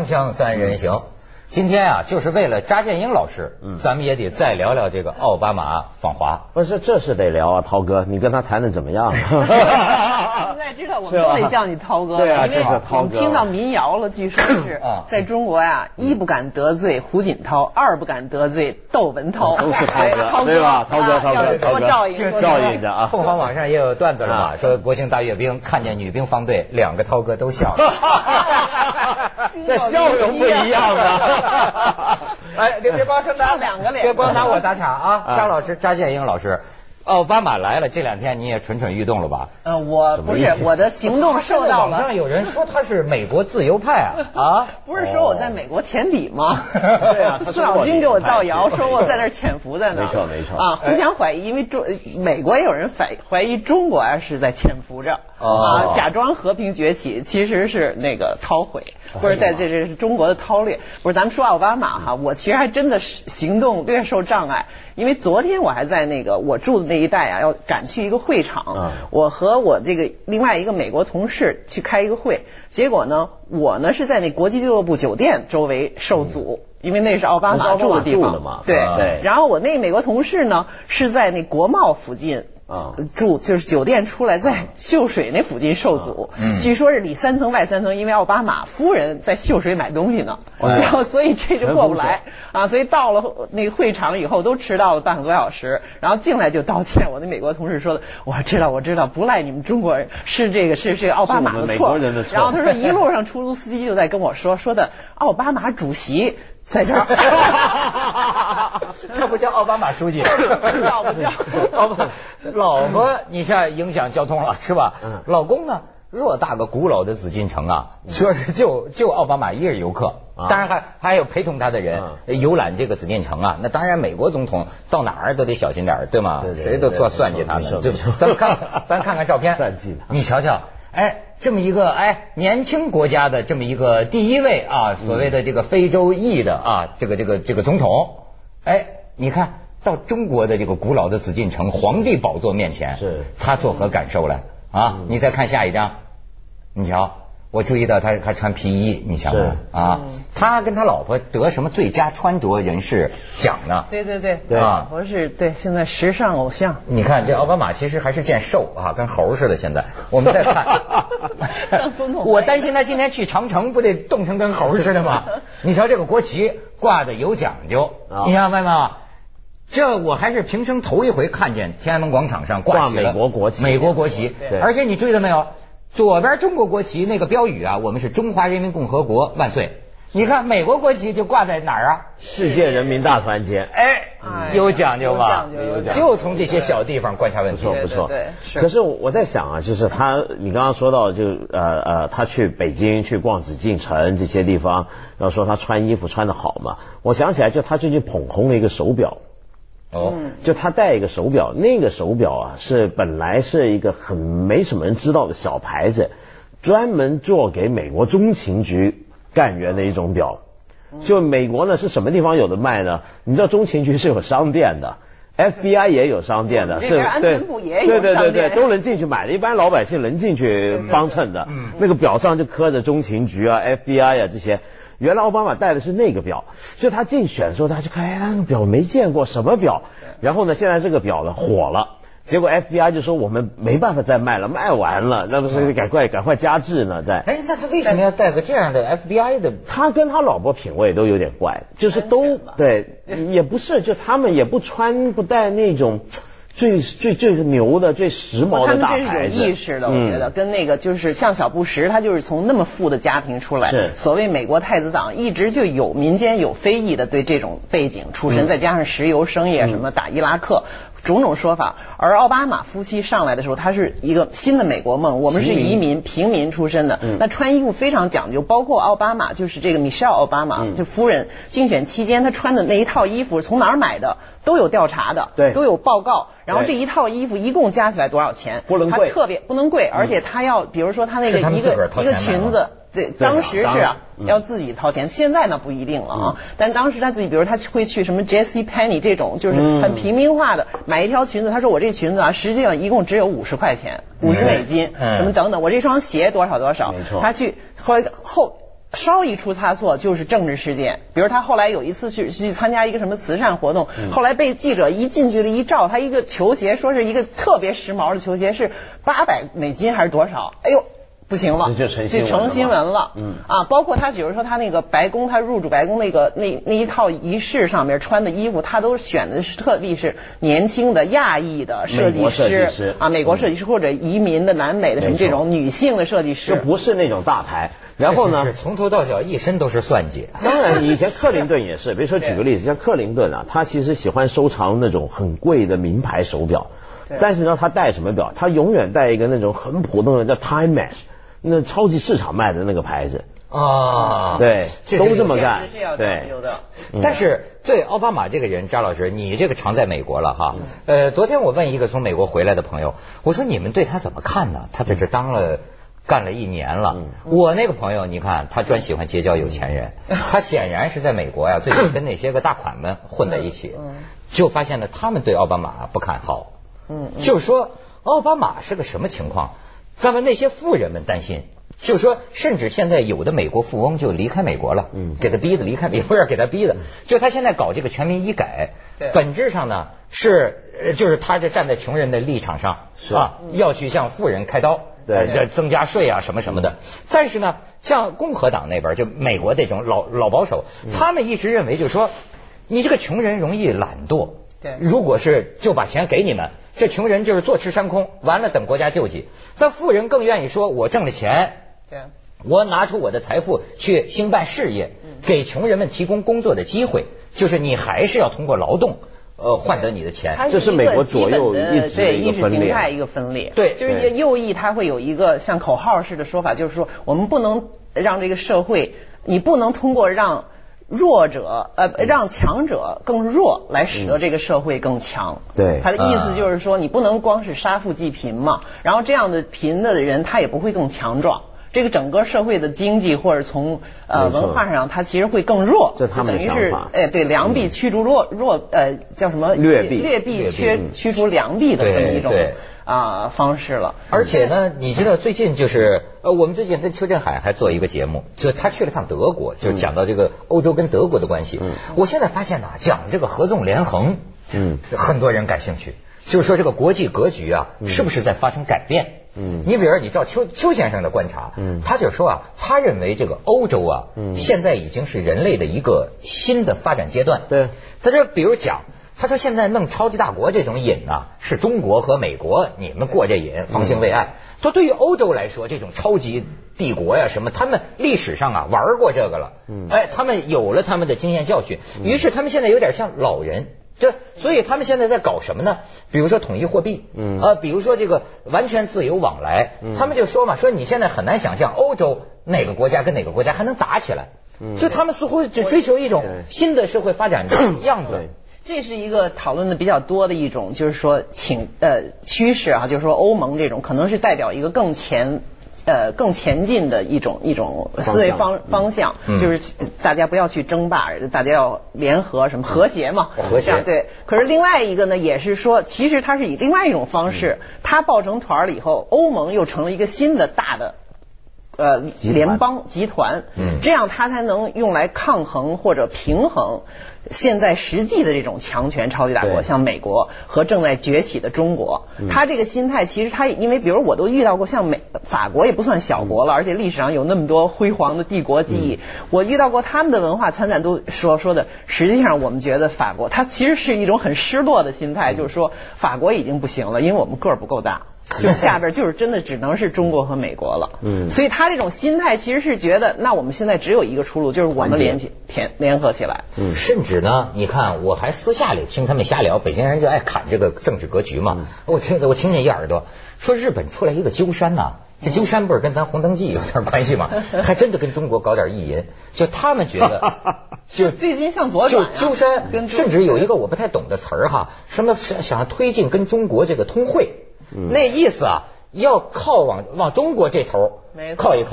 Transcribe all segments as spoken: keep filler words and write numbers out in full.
锵三人行，今天啊，就是为了查建英老师，嗯，咱们也得再聊聊这个奥巴马访华。 不是，这是得聊啊，涛哥，你跟他谈的怎么样？ 现在知道我们都得叫你涛哥了， 对啊， 因为我们听到民谣了，据说是在中国呀，一不敢得罪胡锦涛，二不敢得罪窦文涛， 都是涛哥，对吧？涛哥，涛哥，涛哥， 照应照应着啊。 凤凰网上也有段子了嘛，说国庆大阅兵看见女兵方队，两个涛哥都笑了。 那笑容不一样啊！ 哎，别别光说拿两个脸， 别光拿我打岔啊！张老师，查建英老师。奥巴马来了，这两天你也蠢蠢欲动了吧？ 呃，我不是我的行动受到了。 网上有人说他是美国自由派啊啊！ 不是说我在美国潜底吗？ 对啊， 司老军给我造谣，说我在那儿潜伏在那儿。 没错没错啊，互相怀疑，因为中美国也有人怀怀疑中国啊是在潜伏着啊，假装和平崛起，其实是那个韬晦，或者在这这是中国的韬略。不是，咱们说奥巴马哈，我其实还真的是行动略受障碍，因为昨天我还在那个我住的那一带啊，要赶去一个会场，嗯、我和我这个另外一个美国同事去开一个会，结果呢，我呢是在那国际俱乐部酒店周围受阻。嗯，因为那是奥巴马住的地方嘛， 对对。然后我那美国同事呢是在那国贸附近啊住，就是酒店出来在秀水那附近受阻，嗯，据说是里三层外三层，因为奥巴马夫人在秀水买东西呢，然后所以这就过不来啊，所以到了那个会场以后都迟到了半个多小时，然后进来就道歉。我那美国同事说的，我知道我知道，不赖你们中国人，是这个是是奥巴马的错。然后他说一路上出租司机就在跟我说说的奥巴马主席。在这儿， 他不叫奥巴马书记， 叫不叫？ 奥巴老婆，你像影响交通了是吧？嗯，老公呢？偌大个古老的紫禁城啊，说是就就奥巴马一人游客，当然还还有陪同他的人游览这个紫禁城啊。那当然，美国总统到哪儿都得小心点，对吗？谁都做算计他呢，对不对？咱们看，咱看看照片， 算计你瞧瞧。哎，这么一个哎年轻国家的这么一个第一位啊，所谓的这个非洲裔的啊，这个这个这个总统，哎，你看到中国的这个古老的紫禁城皇帝宝座面前，是他作何感受了啊？嗯、你再看下一张，你瞧。我注意到他还穿皮衣，你想吗？啊，嗯、他跟他老婆得什么最佳穿着人士奖呢？ 对对对对啊，我是对现在时尚偶像。 你看这奥巴马其实还是见瘦啊，跟猴似的。现在我们再看，我担心他今天去长城不得冻成跟猴似的吗？你瞧这个国旗挂的有讲究，啊、你看外面。这我还是平生头一回看见天安门广场上挂起了美国国旗， 美国国旗，而且你注意到没有？左边中国国旗那个标语啊，我们是中华人民共和国万岁。你看美国国旗就挂在哪儿啊？ 世界人民大团结。 哎，有讲究吧？ 有讲究， 就从这些小地方观察问题。 不错不错。对，可是我在想啊，就是他，你刚刚说到就呃呃，他去北京去逛紫禁城这些地方，然后说他穿衣服穿得好嘛，我想起来就他最近捧红了一个手表。哦，就他戴一个手表，那个手表啊是本来是一个很没什么人知道的小牌子，专门做给美国中情局干员的一种表。就美国呢是什么地方有的卖呢？你知道中情局是有商店的。F B I 也有商店的，是安全部也有对对对对，都能进去买的，一般老百姓能进去帮衬的。嗯，那个表上就刻着中情局啊、F B I 啊这些。原来奥巴马戴的是那个表，所以他竞选的时候他就看，哎，那个表没见过，什么表？然后呢，现在这个表呢火了，结果 F B I 就说我们没办法再卖了，卖完了，那不是赶快赶快加制呢？在哎，那他为什么要戴个这样的 F B I 的？ 他跟他老婆品味都有点怪，就是都对，也不是，就他们也不穿不戴那种。最最最牛的、最时髦的大牌子， 他们这是有意识的，我觉得、嗯、跟那个就是像小布什，他就是从那么富的家庭出来，是所谓美国太子党，一直就有民间有非议的对这种背景出身，嗯、再加上石油生意什么打伊拉克。嗯种种说法，而奥巴马夫妻上来的时候，他是一个新的美国梦，我们是移民平民出身的，嗯、那穿衣服非常讲究，包括奥巴马就是这个 Michelle 奥巴马，嗯、就夫人竞选期间他穿的那一套衣服从哪儿买的都有调查的， 对， 都有报告，然后这一套衣服一共加起来多少钱？ 不能贵， 他特别不能贵，而且他要比如说他那个一个一个裙子。对，当时是啊，要自己掏钱，现在呢不一定了啊。但当时他自己，比如他会去什么 J C Penney 这种，就是很平民化的买一条裙子。他说我这裙子啊，实际上一共只有五十块钱，五十美金，什么等等。我这双鞋多少多少。没错。他去后后稍一出差错就是政治事件。比如他后来有一次去去参加一个什么慈善活动，后来被记者一近距离一照，他一个球鞋说是一个特别时髦的球鞋，是八百美金还是多少？哎呦！不行了， 就成新闻了， 就成新闻了。 嗯啊，包括他，比如说他那个白宫，他入主白宫那个那那一套仪式上面穿的衣服，他都选的是特地是年轻的亚裔的设计师, 设计师啊，美国设计师、嗯、或者移民的南美的什么这种女性的设计师， 就不是那种大牌。然后呢， 是是从头到脚一身都是算计。 当然，以前克林顿也是，比如说举个例子，像克林顿啊，他其实喜欢收藏那种很贵的名牌手表，但是呢，他戴什么表？他永远戴一个那种很普通的叫 Timex。那超级市场卖的那个牌子啊， 对，都这么干， 对。 但是对奥巴马这个人，张老师，你这个常在美国了哈。呃，昨天我问一个从美国回来的朋友，我说你们对他怎么看呢？他在这当了干了一年了。我那个朋友，你看他专喜欢结交有钱人，他显然是在美国呀，最近跟那些个大款们混在一起，就发现了他们对奥巴马不看好。嗯，就是说奥巴马是个什么情况？那么那些富人们担心，就是说，甚至现在有的美国富翁就离开美国了，嗯，给他逼的离开，也不是给他逼的，就他现在搞这个全民医改，本质上呢是，就是他这站在穷人的立场上，是啊，要去向富人开刀，对，这增加税啊什么什么的。但是呢，像共和党那边，就美国这种老老保守，他们一直认为就是说，你这个穷人容易懒惰。如果是就把钱给你们，这穷人就是坐吃山空，完了等国家救济。但富人更愿意说，我挣了钱，对，我拿出我的财富去兴办事业，给穷人们提供工作的机会，就是你还是要通过劳动呃换得你的钱。 这是美国左右一直对意识形态一个分裂， 对， 就是右翼它会有一个像口号式的说法，就是说我们不能让这个社会，你不能通过让弱者呃让强者更弱来使得这个社会更强。 嗯、对， 他的意思就是说，你不能光是杀富济贫嘛，然后这样的贫的人他也不会更强壮。这个整个社会的经济或者从呃文化上，它其实会更弱。 这他们的想法。 哎，对，良币驱逐弱弱呃叫什么？ 劣币。 劣币驱驱除良币的这么一种。啊、呃，方式了。 而且呢，你知道最近就是呃，我们最近跟邱振海还做一个节目，就他去了趟德国，就讲到这个欧洲跟德国的关系。嗯、我现在发现呢、啊，讲这个合纵连横，嗯，很多人感兴趣，就是说这个国际格局啊，嗯、是不是在发生改变？嗯，你比如你照邱邱先生的观察，嗯，他就说啊，他认为这个欧洲啊，嗯，现在已经是人类的一个新的发展阶段。 对， 他就比如讲。他说现在弄超级大国这种瘾啊，是中国和美国你们过这瘾方兴未艾。说、嗯、对于欧洲来说，这种超级帝国呀什么，他们历史上啊玩过这个了，嗯，哎，他们有了他们的经验教训，于是他们现在有点像老人。对，所以他们现在在搞什么呢？比如说统一货币，嗯，呃，比如说这个完全自由往来，嗯、他们就说嘛，说你现在很难想象欧洲哪个国家跟哪个国家还能打起来，嗯，就他们似乎就追求一种新的社会发展的样子。 这是一个讨论的比较多的一种，就是说请呃趋势啊，就是说欧盟这种可能是代表一个更前呃更前进的一种一种思维方方向，嗯、就是大家不要去争霸，大家要联合什么和谐嘛， 和谐对。可是另外一个呢，也是说，其实它是以另外一种方式，嗯、它抱成团了以后，欧盟又成了一个新的大的。呃，联邦集团，嗯，这样它才能用来抗衡或者平衡现在实际的这种强权超级大国，像美国和正在崛起的中国。嗯、他这个心态其实他因为比如我都遇到过，像美法国也不算小国了，而且历史上有那么多辉煌的帝国记忆，嗯、我遇到过他们的文化参战都说说的，实际上我们觉得法国它其实是一种很失落的心态，嗯、就是说法国已经不行了，因为我们个儿不够大。就下边就是真的只能是中国和美国了，嗯，所以他这种心态其实是觉得，那我们现在只有一个出路，就是我们联起联联合起来， 嗯，甚至呢，你看我还私下里听他们瞎聊，北京人就爱侃这个政治格局嘛，嗯、我听我听见一耳朵说日本出来一个鸠山呐、啊，这鸠山不是跟咱红灯记有点关系吗？还真的跟中国搞点意淫，就他们觉得，就最近向左转、啊， 就鸠山，甚至有一个我不太懂的词儿哈，什么想想要推进跟中国这个通会。嗯、那意思啊，要靠往往中国这头靠一靠，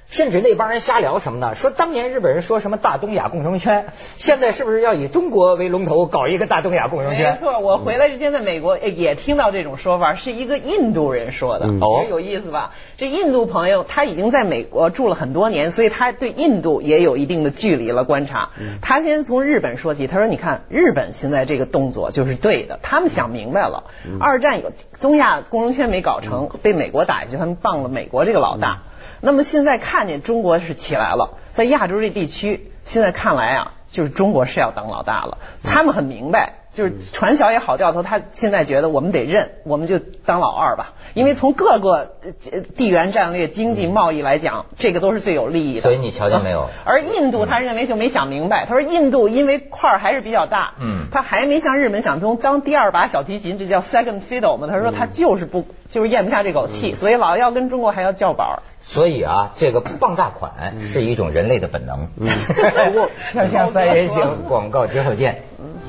甚至那帮人瞎聊什么呢？说当年日本人说什么大东亚共荣圈，现在是不是要以中国为龙头搞一个大东亚共荣圈？ 没错，我回来之前在美国也听到这种说法，是一个印度人说的，哦、嗯，有意思吧？这印度朋友他已经在美国住了很多年，所以他对印度也有一定的距离了观察。嗯、他先从日本说起，他说：“你看，日本现在这个动作就是对的，他们想明白了，嗯、二战有东亚共荣圈没搞成，被美国打下去，他们棒了美国这个老大。嗯”那么现在看见中国是起来了，在亚洲这地区，现在看来啊，就是中国是要当老大了。他们很明白，就是传销也好掉头，他现在觉得我们得认，我们就当老二吧。因为从各个地缘战略、经济、贸易来讲，这个都是最有利益的。 所以你瞧见没有？ 而印度他认为就没想明白，他说印度因为块儿还是比较大，嗯，他还没像日本想通当第二把小提琴，这叫 second fiddle 嘛。他说他就是不就是咽不下这口气，所以老要跟中国还要叫板。 所以啊，这个傍大款是一种人类的本能。嗯，锵锵三人行，广告之后见。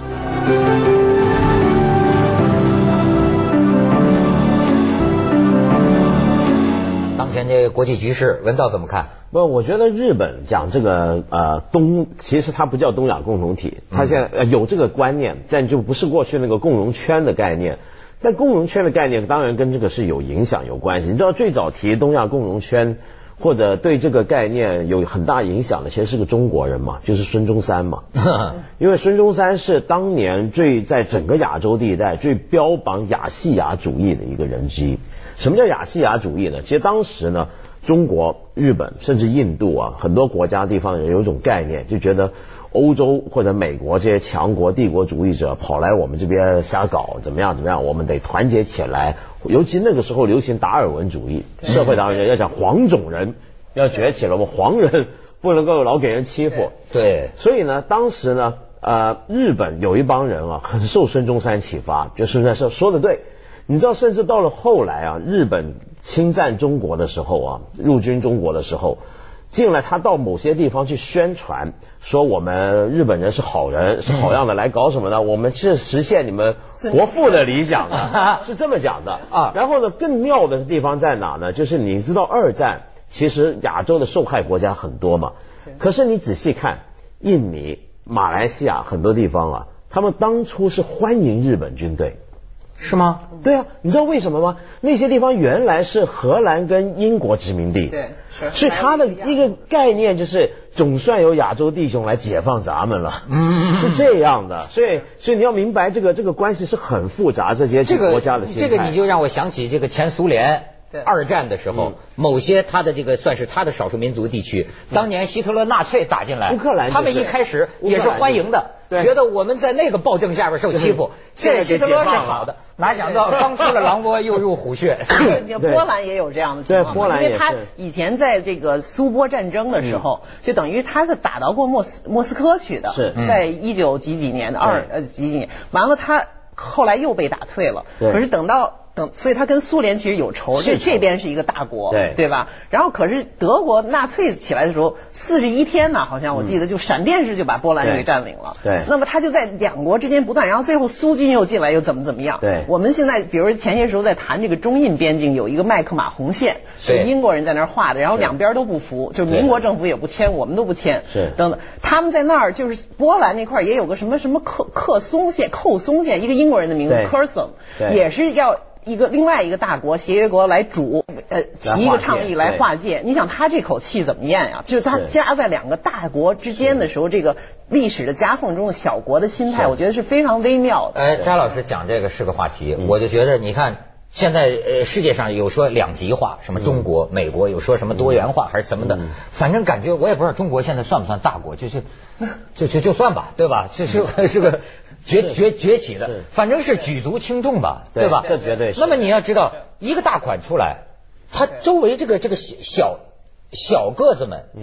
当前这个国际局势，文道怎么看？ 不，我觉得日本讲这个呃东，其实它不叫东亚共同体，它现在、呃、有这个观念，但就不是过去那个共荣圈的概念。但共荣圈的概念当然跟这个是有影响有关系。你知道最早提东亚共荣圈或者对这个概念有很大影响的，其实是个中国人嘛，就是孙中山嘛。因为孙中山是当年最在整个亚洲地带最标榜亚细亚主义的一个人之一。什么叫亚细亚主义呢？其实当时呢，中国、日本甚至印度啊，很多国家地方的人有一种概念，就觉得欧洲或者美国这些强国帝国主义者跑来我们这边瞎搞，怎么样怎么样，我们得团结起来。尤其那个时候流行达尔文主义，社会达尔文要讲黄种人要崛起了，我们黄人不能够老给人欺负。 对， 所以呢，当时呢，呃，日本有一帮人啊，很受孙中山启发，觉得孙中山说的对。你知道，甚至到了后来啊，日本侵占中国的时候啊，入军中国的时候，进来他到某些地方去宣传，说我们日本人是好人，是好样的，来搞什么呢？我们是实现你们国父的理想的，是这么讲的啊。然后呢，更妙的地方在哪呢？就是你知道二战其实亚洲的受害国家很多嘛，可是你仔细看，印尼、马来西亚很多地方啊，他们当初是欢迎日本军队。 是吗？ 对啊，你知道为什么吗？那些地方原来是荷兰跟英国殖民地， 对， 是他的一个概念，就是总算有亚洲弟兄来解放咱们了，嗯，是这样的。所以，所以你要明白这个这个关系是很复杂，这些国家的心态。 这个你就让我想起这个前苏联。二战的时候，嗯、某些他的这个算是他的少数民族地区，嗯、当年希特勒纳粹打进来， 乌克兰、就是、 他们一开始也是欢迎的，觉得我们在那个暴政下边受欺负，这希特勒是好的，哪想到刚出了狼窝又入虎穴。 波兰也有这样的情况， 波兰因为他以前在这个苏波战争的时候，嗯、就等于他是打到过莫斯莫斯科去的， 是在一九几几年的二呃几几年，完了他后来又被打退了，可是等到。所以他跟苏联其实有仇，这这边是一个大国， 对对吧？然后可是德国纳粹起来的时候，四十一天呢，好像我记得就闪电式就把波兰给占领了。 对， 那么他就在两国之间不断，然后最后苏军又进来，又怎么怎么样？ 对， 我们现在比如前些时候在谈这个中印边境有一个麦克马红线，是英国人在那儿画的，然后两边都不服，就是民国政府也不签，我们都不签， 是等等。他们在那儿就是波兰那块也有个什么什么克克松线、寇松线，一个英国人的名字 Curzon， 也是要。一个另外一个大国协约国来主呃提一个倡议来划界，你想他这口气怎么咽呀？就是他夹在两个大国之间的时候，这个历史的夹缝中的小国的心态，我觉得是非常微妙的。 哎，张老师讲这个是个话题，嗯、我就觉得你看现在呃世界上有说两极化，什么中国、嗯、美国有说什么多元化还是什么的，嗯、反正感觉我也不知道中国现在算不算大国，就是就就就算吧，对吧？这是、嗯、是个。崛崛崛起的，反正是举足轻重吧，对吧？ 这绝对是。 那么你要知道，一个大款出来，他周围这个这个小小个子们， 对，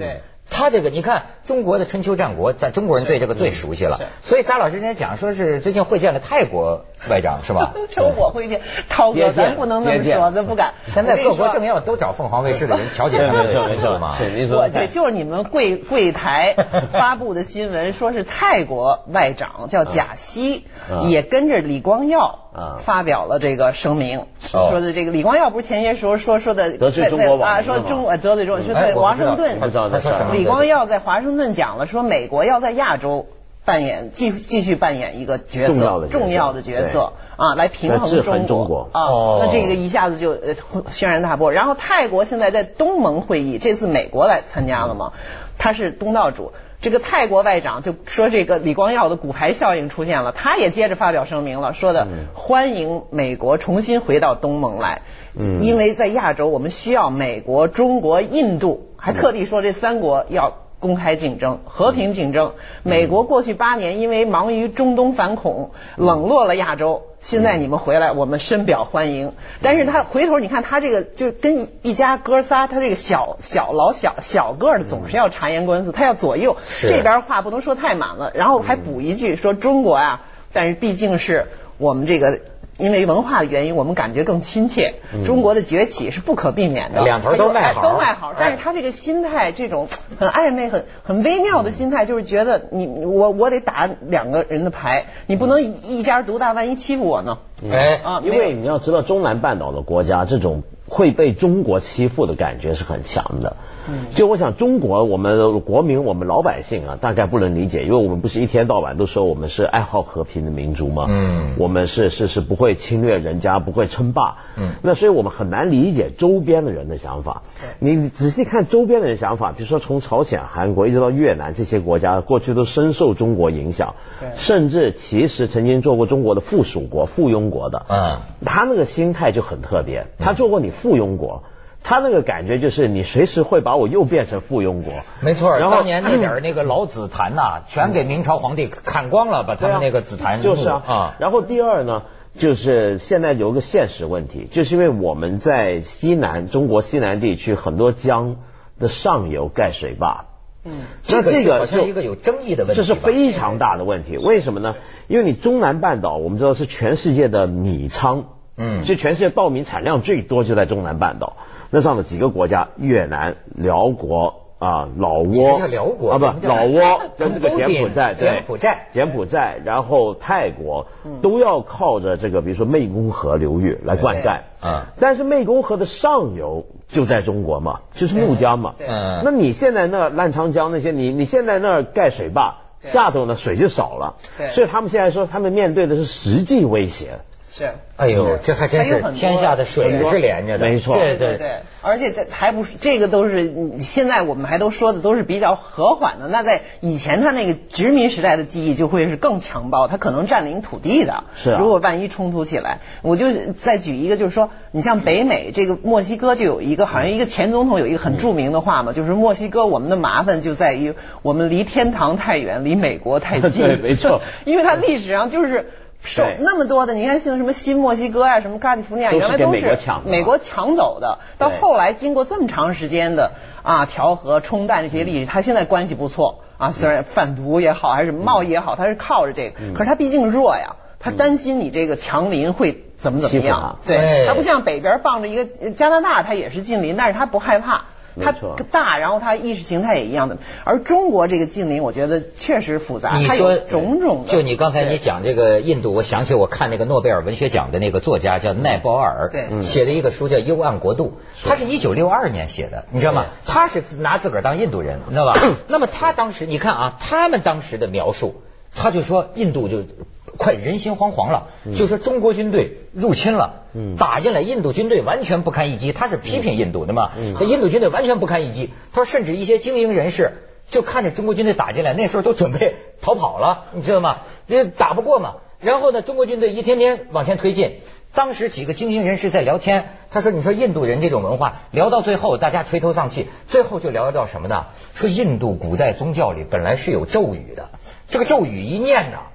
他这个你看，中国的春秋战国，咱中国人对这个最熟悉了，所以张老师今天讲说是最近会见了泰国外长是吧？ 说我会见，涛哥咱不能那么说，咱不敢。 现在各国政要都找凤凰卫视的人调解他们的事嘛。 是您说， 我对，就是你们柜柜台发布的新闻，说是泰国外长叫贾希，也跟着李光耀发表了这个声明，说的这个李光耀不是前些时候说说的得罪中国网民啊，说中国得罪中国，说在华盛顿，李光耀在华盛顿讲了，说美国要在亚洲扮演继继续扮演一个角色，重要的角色啊，来平衡中中国啊。那这个一下子就呃轩然大波。然后泰国现在在东盟会议，这次美国来参加了嘛，他是东道主。这个泰国外长就说这个李光耀的骨牌效应出现了，他也接着发表声明了，说的欢迎美国重新回到东盟来，因为在亚洲我们需要美国、中国、印度，还特地说这三国要公开竞争，和平竞争。美国过去八年因为忙于中东反恐，冷落了亚洲，现在你们回来，我们深表欢迎。但是他回头你看他这个就跟一家哥仨，他这个小小老小小个的总是要察言观色，他要左右，这边话不能说太满了，然后还补一句说中国啊，但是毕竟是我们这个。因为文化的原因，我们感觉更亲切。中国的崛起是不可避免的， 两头都卖好， 都卖好。但是他这个心态，这种很暧昧、很很微妙的心态，就是觉得你我我得打两个人的牌，你不能一家独大，万一欺负我呢？ 哎啊，因为你要知道，中南半岛的国家这种会被中国欺负的感觉是很强的。就我想，中国我们国民，我们老百姓啊，大概不能理解，因为我们不是一天到晚都说我们是爱好和平的民族吗？嗯，我们是是是不会侵略人家，不会称霸。嗯，那所以我们很难理解周边的人的想法。你仔细看周边的人想法，比如说从朝鲜、韩国一直到越南这些国家，过去都深受中国影响，甚至其实曾经做过中国的附属国、附庸国的。嗯，他那个心态就很特别，他做过你附庸国。他那个感觉就是你随时会把我又变成附庸国， 没错。然后当年那点那个老紫檀呐，全给明朝皇帝砍光了，把他们那个紫檀就是啊啊。然后第二呢，就是现在有个现实问题，就是因为我们在西南中国西南地区很多江的上游盖水坝， 嗯，那这个好像一个有争议的问题， 这是非常大的问题。为什么呢？因为你中南半岛我们知道是全世界的米仓，嗯，就全世界稻米产量最多就在中南半岛。那上的几个国家，越南、辽国啊、老挝， 辽国啊不，老挝跟这个柬埔寨， 柬埔寨、 柬埔寨，然后泰国都要靠着这个，比如说湄公河流域来灌溉啊。但是湄公河的上游就在中国嘛，就是怒江嘛。嗯，那你现在那澜沧江那些，你你现在那儿盖水坝，下头呢水就少了，所以他们现在说他们面对的是实际威胁。 是， 哎呦，这还真是天下的水是连着的， 没错， 对对对，而且这还不是这个都是现在我们还都说的都是比较和缓的，那在以前他那个殖民时代的记忆就会是更强暴，他可能占领土地的， 是、啊， 如果万一冲突起来，我就再举一个，就是说，你像北美这个墨西哥就有一个，好像一个前总统有一个很著名的话嘛，就是墨西哥我们的麻烦就在于我们离天堂太远，离美国太近， 对，没错， 因为它历史上就是。受那么多的，你看像什么新墨西哥啊，什么加利福尼亚，原来都是美国抢走的。到后来经过这么长时间的啊调和、冲淡这些历史，他现在关系不错啊。虽然贩毒也好，还是贸易也好，他是靠着这个，可是他毕竟弱呀，他担心你这个强邻会怎么怎么样。对，他不像北边傍着一个加拿大，他也是近邻，但是他不害怕。它大，然后它意识形态也一样的，而中国这个近邻，我觉得确实复杂。 你说种种的， 就你刚才你讲这个印度，我想起我看那个诺贝尔文学奖的那个作家叫奈保尔， 对， 写的一个书叫《幽暗国度》，他是一九六二年写的，你知道吗？他是拿自个儿当印度人，你知道吧？那么他当时，你看啊，他们当时的描述，他就说印度就快人心惶惶了，嗯、就说中国军队入侵了，嗯、打进来，印度军队完全不堪一击。他是批评印度的嘛，嗯、印度军队完全不堪一击。他说，甚至一些精英人士就看着中国军队打进来，那时候都准备逃跑了，你知道吗？这打不过嘛。然后呢，中国军队一天天往前推进。当时几个精英人士在聊天，他说：“你说印度人这种文化，聊到最后大家垂头丧气，最后就聊到什么呢？说印度古代宗教里本来是有咒语的，这个咒语一念呢。”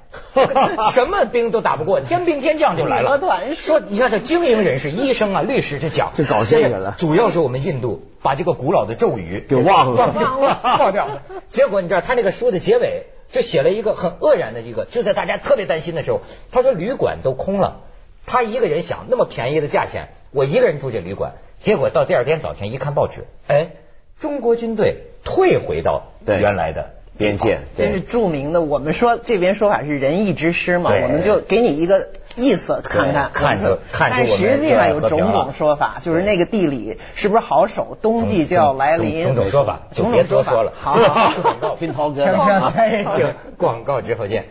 什么兵都打不过，天兵天将就来了。说你看这精英人士、医生啊、律师就讲， 就搞这个了。 主要是我们印度把这个古老的咒语给忘了， 忘了，忘掉了。结果你知道他那个书的结尾就写了一个很愕然的一个，就在大家特别担心的时候，他说旅馆都空了，他一个人想那么便宜的价钱，我一个人住这旅馆，结果到第二天早晨一看报纸，哎，中国军队退回到原来的边界， 这是著名的。我们说这边说法是仁义之师嘛，我们就给你一个意思看看， 看着看着。 但实际上有种种说法，就是那个地理是不是好守，冬季就要来临， 种种说法，就别多说了。 好，好， 广告，听涛哥。 锵锵三人行，广告之后见。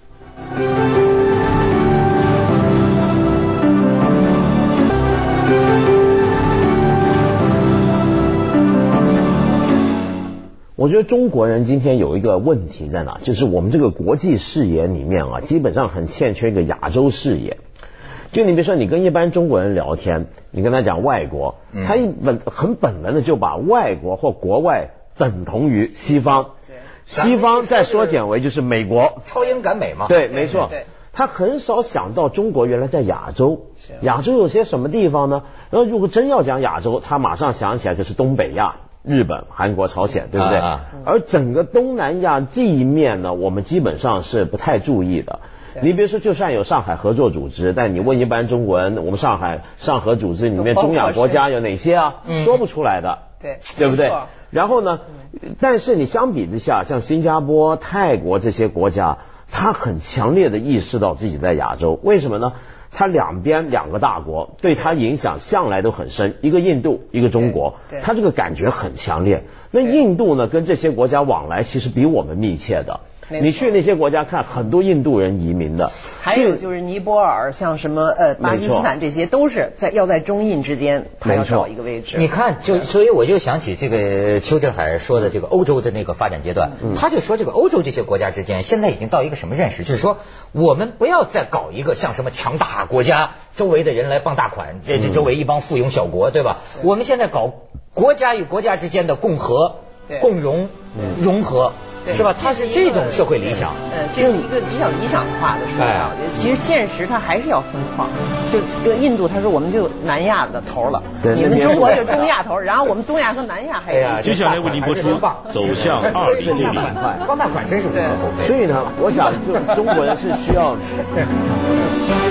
我觉得中国人今天有一个问题在哪，就是我们这个国际视野里面啊，基本上很欠缺一个亚洲视野。就你比如说，你跟一般中国人聊天，你跟他讲外国，嗯、他一本很本能的就把外国或国外等同于西方，西方再缩减为就是美国， 超英赶美嘛。 对，没错。他很少想到中国原来在亚洲，亚洲有些什么地方呢？然后如果真要讲亚洲，他马上想起来就是东北亚。日本、韩国、朝鲜，对不对？啊、而整个东南亚这一面呢，我们基本上是不太注意的。你比如说，就算有上海合作组织，但你问一般中国人，我们上海上合组织里面中亚国家有哪些啊？ 嗯、 说不出来的， 对， 对不对？然后呢，但是你相比之下，像新加坡、泰国这些国家，他很强烈的意识到自己在亚洲，为什么呢？它两边两个大国对它影响向来都很深，一个印度，一个中国，它这个感觉很强烈。那印度呢，跟这些国家往来其实比我们密切的。你去那些国家看，很多印度人移民的， 还有就是尼泊尔，像什么呃巴基斯坦，这些都是在要在中印之间，他要找一个位置。 你看，就所以我就想起这个邱振海说的这个欧洲的那个发展阶段，嗯、他就说这个欧洲这些国家之间现在已经到一个什么认识，就是说我们不要再搞一个像什么强大国家，周围的人来傍大款，这这周围一帮附庸小国，对吧？对，我们现在搞国家与国家之间的共和、共荣、嗯、融合。是吧？它是这种社会理想， 呃，这是一个比较理想化的说法。我觉得其实现实它还是要分框。就这个印度，他说我们就南亚的头了，你们中国就中亚头，然后我们东亚和南亚还有。 接下来为您播出《走向二零六零》。 帮大款真是无可厚非。 所以呢，我想就中国人是需要。